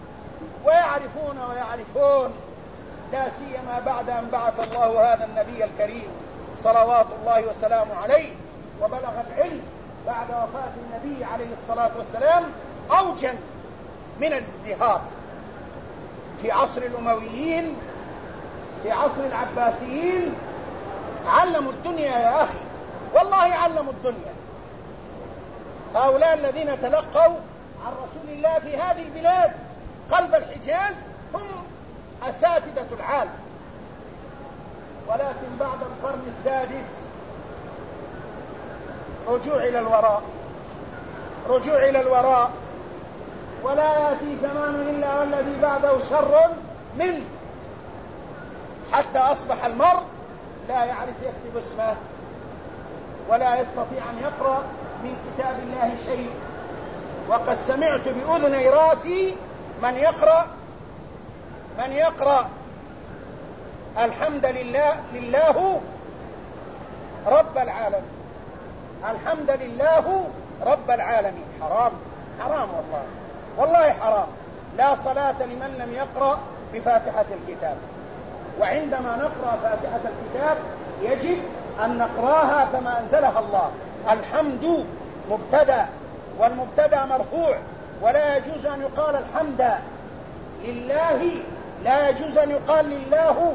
ويعرفون لا سيما بعد أن بعث الله هذا النبي الكريم صلوات الله وسلامه عليه، وبلغ العلم بعد وفاة النبي عليه الصلاة والسلام أوجا من الازدهار. في عصر الأمويين، في عصر العباسيين علموا الدنيا يا أخي، والله علموا الدنيا. هؤلاء الذين تلقوا عن رسول الله في هذه البلاد قلب الحجاز هم أساتذة العالم. ولكن بعد القرن السادس رجوع إلى الوراء، ولا يأتي زمان إلا والذي بعده شر منه، حتى أصبح المرء لا يعرف يكتب اسمه ولا يستطيع أن يقرأ من كتاب الله شيء. وقد سمعت بأذني راسي من يقرأ الحمد لله رب العالمين، الحمد لله رب العالمين. حرام والله حرام. لا صلاة لمن لم يقرأ بفاتحة الكتاب. وعندما نقرأ فاتحة الكتاب يجب أن نقرأها كما أنزلها الله. الحمد مبتدأ، والمبتدأ مرفوع، ولا يجوز أن يقال الحمد لله، لا يجوز أن يقال لله.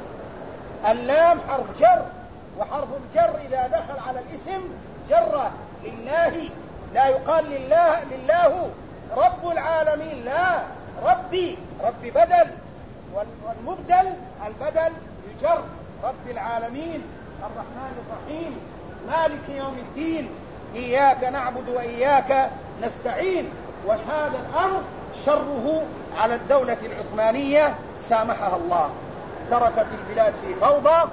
اللام حرف جر، وحرف الجر إذا دخل على الاسم جره. لله لا يقال لله رب العالمين، لا ربي بدل، والمبدل البدل يجر. رب العالمين الرحمن الرحيم مالك يوم الدين إياك نعبد وإياك نستعين. وهذا الأمر شره على الدولة العثمانية سامحها الله. تركت البلاد في فوضى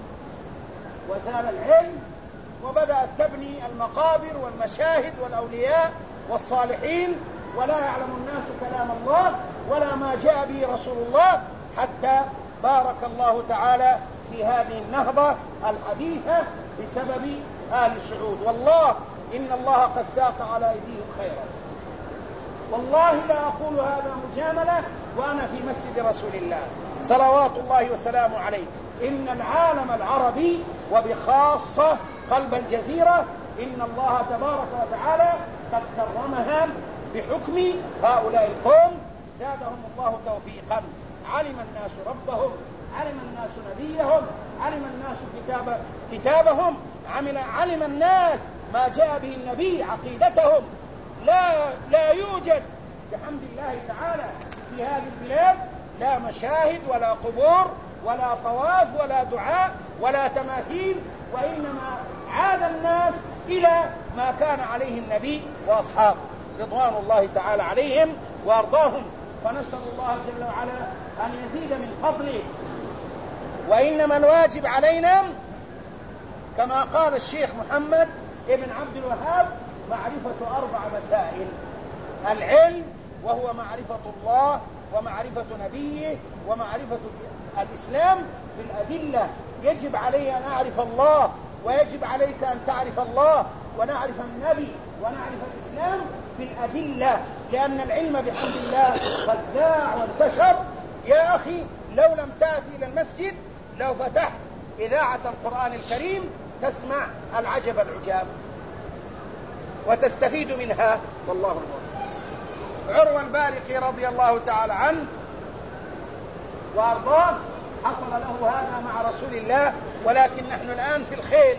وزال العلم، وبدأت تبني المقابر والمشاهد والأولياء والصالحين، ولا يعلم الناس كلام الله ولا ما جاء به رسول الله، حتى بارك الله تعالى في هذه النهضة الحديثة بسبب آل سعود. والله إن الله قد ساق على أيديهم خيرا. والله لا أقول هذا مجاملة وأنا في مسجد رسول الله صلوات الله وسلامه عليه. إن العالم العربي وبخاصة قلب الجزيرة إن الله تبارك وتعالى قد كرمها بحكم هؤلاء القوم، زادهم الله توفيقا. علم الناس ربهم، علم الناس نبيهم، علم الناس كتابهم، علم الناس ما جاء به النبي، عقيدتهم. لا يوجد بحمد الله تعالى في هذه البلاد لا مشاهد ولا قبور ولا طواف ولا دعاء ولا تماثيل، وإنما عاد الناس إلى ما كان عليه النبي وأصحابه رضوان الله تعالى عليهم وأرضاهم. فنسأل الله جل وعلا أن يزيد من فضله. وإنما الواجب علينا كما قال الشيخ محمد ابن عبد الوهاب معرفة 4 مسائل: العلم، وهو معرفة الله ومعرفة نبيه ومعرفة الإسلام بالأدلة. يجب علي أن أعرف الله، ويجب عليك أن تعرف الله، ونعرف النبي ونعرف الإسلام بالأدلة، لأن العلم بحمد الله قد ذاع وانتشر. يا أخي لو لم تأتي إلى المسجد لو فتحت إذاعة القرآن الكريم تسمع العجب العجاب وتستفيد منها. والله الموفق. عروة البارقي رضي الله تعالى عنه وأرضاه حصل له هذا مع رسول الله، ولكن نحن الآن في الخيل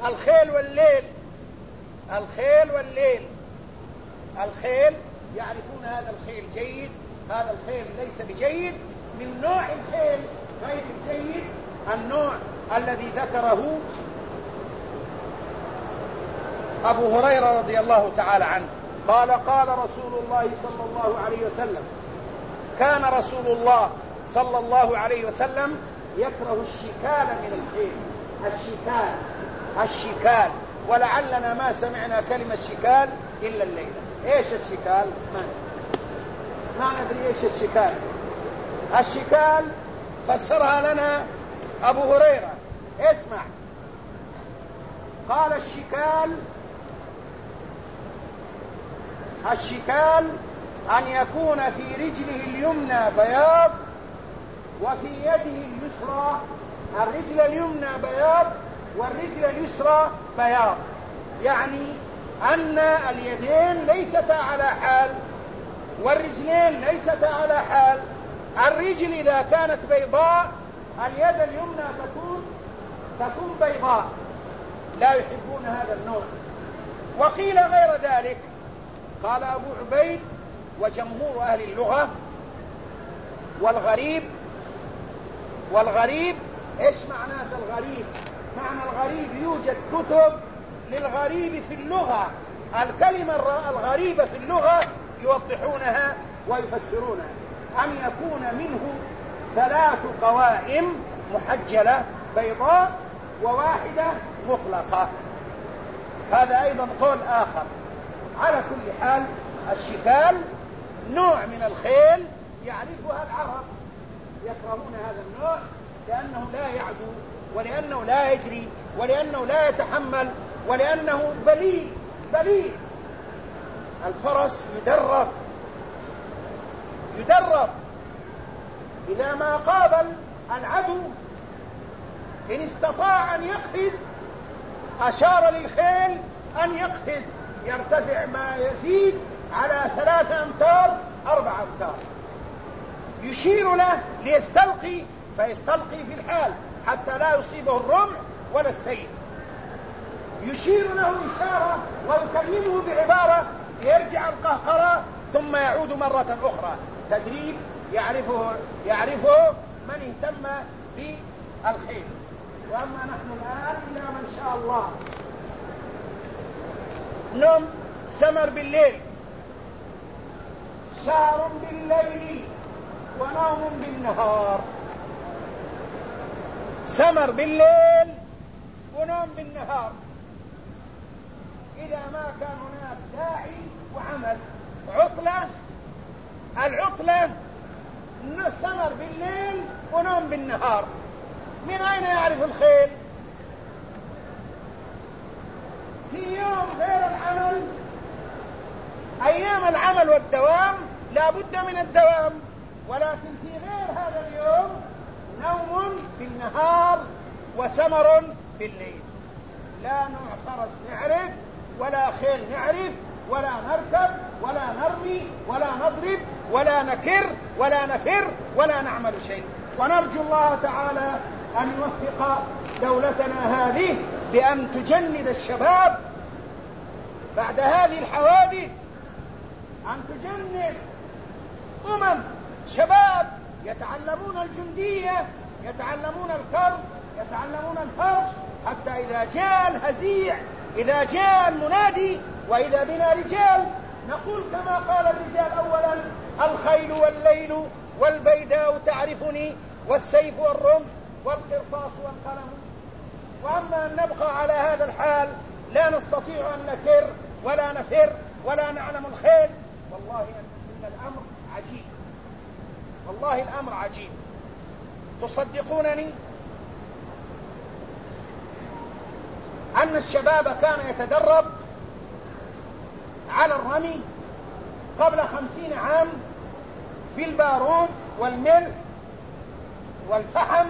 والليل. الخيل يعرفون هذا الخيل جيد، هذا الخيل ليس بجيد. من نوع الخيل غير الجيد النوع الذي ذكره أبو هريرة رضي الله تعالى عنه قال: قال رسول الله صلى الله عليه وسلم: كان رسول الله صلى الله عليه وسلم يكره الشكال من الخيل. الشكال ولعلنا ما سمعنا كلمة شكال إلا الليلة. إيش الشكال؟ ما ندري إيش الشكال. الشكال فسرها لنا أبو هريرة. اسمع، قال الشكال أن يكون في رجله اليمنى بياض وفي يده اليسرى، الرجل اليمنى بياض والرجل اليسرى بياض، يعني أن اليدين ليستا على حال والرجلين ليستا على حال. الرجل إذا كانت بيضاء اليد اليمنى تكون بيضاء، لا يحبون هذا النوع. وقيل غير ذلك، قال أبو عبيد وجمهور أهل اللغة والغريب إيش معناه الغريب؟ معنى الغريب يوجد كتب للغريب في اللغة، الكلمة الغريبة في اللغة يوضحونها ويفسرونها. أن يكون منه 3 قوائم محجلة بيضاء وواحدة مطلقة. هذا أيضا قول آخر. على كل حال الشكال نوع من الخيل يعرفها العرب، يكرهون هذا النوع لأنه لا يعدو ولأنه لا يجري ولأنه لا يتحمل ولأنه بليد. الفرس يدرب إذا ما قابل العدو إن استطاع أن يقفز أشار للخيل أن يقفز، يرتفع ما يزيد على 3 أمتار 4 أمتار، يشير له ليستلقي فيستلقي في الحال حتى لا يصيبه الرمح ولا السيف، يشير له إشارة ويكلمه بعبارة يرجع القهقرة ثم يعود مرة أخرى. تدريب يعرفه من اهتم بالخيل. وأما نحن الآن إلى من شاء الله نوم سمر بالليل، سهر بالليل ونوم بالنهار، سمر بالليل ونوم بالنهار. إذا ما كان هناك داعي وعمل العطلة سمر بالليل ونوم بالنهار. من أين يعرف الخيل؟ في يوم غير العمل، أيام العمل والدوام لا بد من الدوام، ولكن في غير هذا اليوم نوم بالنهار وسمر بالليل. لا نوع فرس نعرف ولا خيل نعرف ولا نركب ولا نرمي ولا نضرب ولا نكر ولا نفر ولا نعمل شيء. ونرجو الله تعالى أن يوفق دولتنا هذه بأن تجند الشباب بعد هذه الحوادث، أن تجند شباب يتعلمون الجندية، يتعلمون الكرب، يتعلمون الفرش، حتى إذا جاء الهزيع، إذا جاء المنادي وإذا بنا رجال نقول كما قال الرجال أولا: الخيل والليل والبيداء تعرفني والسيف والرمح والقرطاس والقلم. وأما أن نبقى على هذا الحال لا نستطيع أن نكر ولا نفر ولا نعلم الخيل، والله إن الأمر عجيب، والله الأمر عجيب. تصدقونني أن الشباب كان يتدرب على الرمي قبل 50 عام بالبارود والملح والفحم.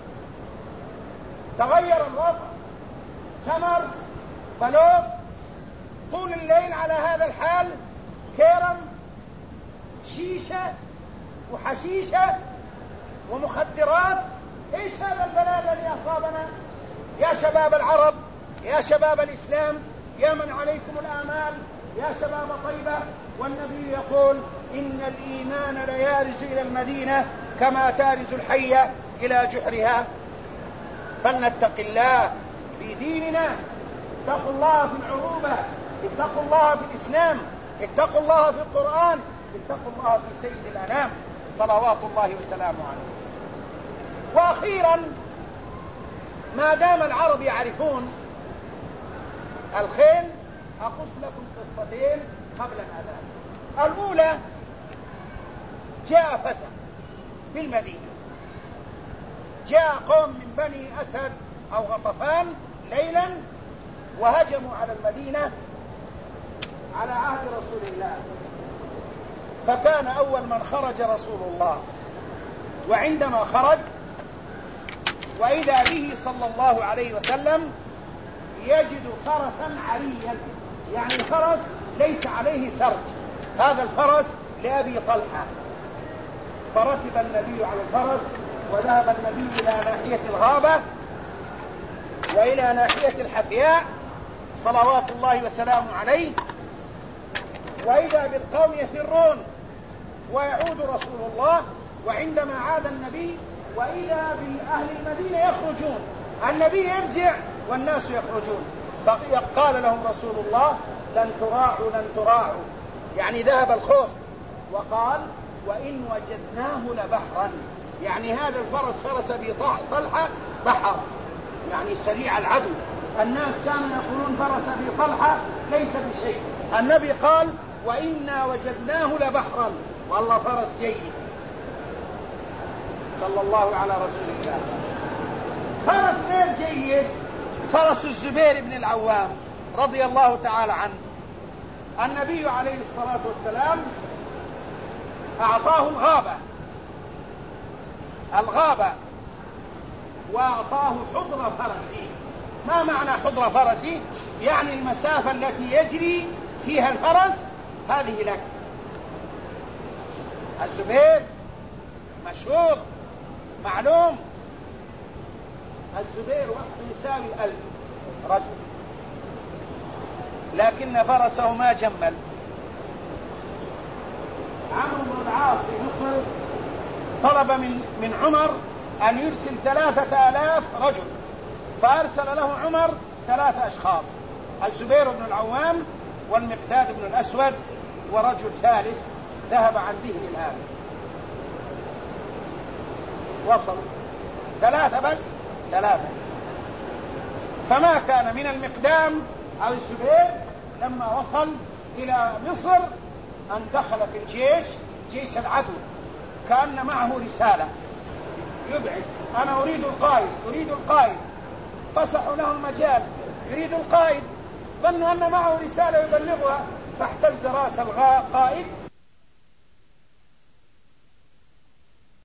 تغير الوضع، سمر، بلوغ، طول الليل على هذا الحال، كيرم، شيشة وحشيشة ومخدرات. ايش هذا البلاء الذي اصابنا يا شباب العرب، يا شباب الإسلام، يا من عليكم الآمال، يا شباب طيبة؟ والنبي يقول: إن الإيمان ليارز إلى المدينة كما تارز الحية إلى جحرها. فلنتق الله في ديننا، اتقوا الله في العروبة، اتقوا الله في الإسلام، اتقوا الله في القرآن، اتقوا الله في سيد الأنام صلوات الله وسلامه عليه. وأخيرا، ما دام العرب يعرفون الخيل أقص لكم قصتين قبل الأذان. الأولى، جاء فزع في المدينة، جاء قوم من بني أسد أو غطفان ليلا وهجموا على المدينة على عهد رسول الله، فكان أول من خرج رسول الله، وعندما خرج وإذا به صلى الله عليه وسلم يجد فرسا عريا، يعني الفرس ليس عليه سرج، هذا الفرس لأبي طلحة، فركب النبي على الفرس وذهب النبي إلى ناحية الغابة وإلى ناحية الحفياء صلوات الله وسلامه عليه، وإذا بالقوم يفرون ويعود رسول الله، وعندما عاد النبي وإذا بأهل المدينة يخرجون، النبي يرجع والناس يخرجون، فقال لهم رسول الله: لن تراعوا لن تراعوا، يعني ذهب الخوف، وقال: وإن وجدناه لبحرا، يعني هذا الفرس فرس أبي طلحة بحر، يعني سريع العدو. الناس كانوا يقولون فرس أبي طلحة ليس بشيء، النبي قال: وإنا وجدناه لبحرا، والله فرس جيد. صلى الله على رسول الله. فرس غير جيد فرس الزبير بن العوام رضي الله تعالى عنه، النبي عليه الصلاة والسلام أعطاه الغابة وأعطاه حضر فرسي. ما معنى حضر فرسي؟ يعني المسافة التي يجري فيها الفرس هذه لك. الزبير مشهور معلوم، الزبير وحده يساوي 1000 رجل، لكن فرسه ما جمل. عمرو بن العاص مصر طلب من عمر أن يرسل 3000 رجل، فأرسل له عمر 3 أشخاص: الزبير بن العوام والمقداد بن الأسود ورجل ثالث ذهب عن ذهن الآن. وصلوا 3 بس، 3. فما كان من المقدام أو الزبير لما وصل إلى مصر أن دخل في الجيش، جيش العدو، كأن معه رسالة يبعد: أنا أريد القائد، فسحوا له المجال، يريد القائد، ظنوا أن معه رسالة يبلغها، فاحتز رأس القائد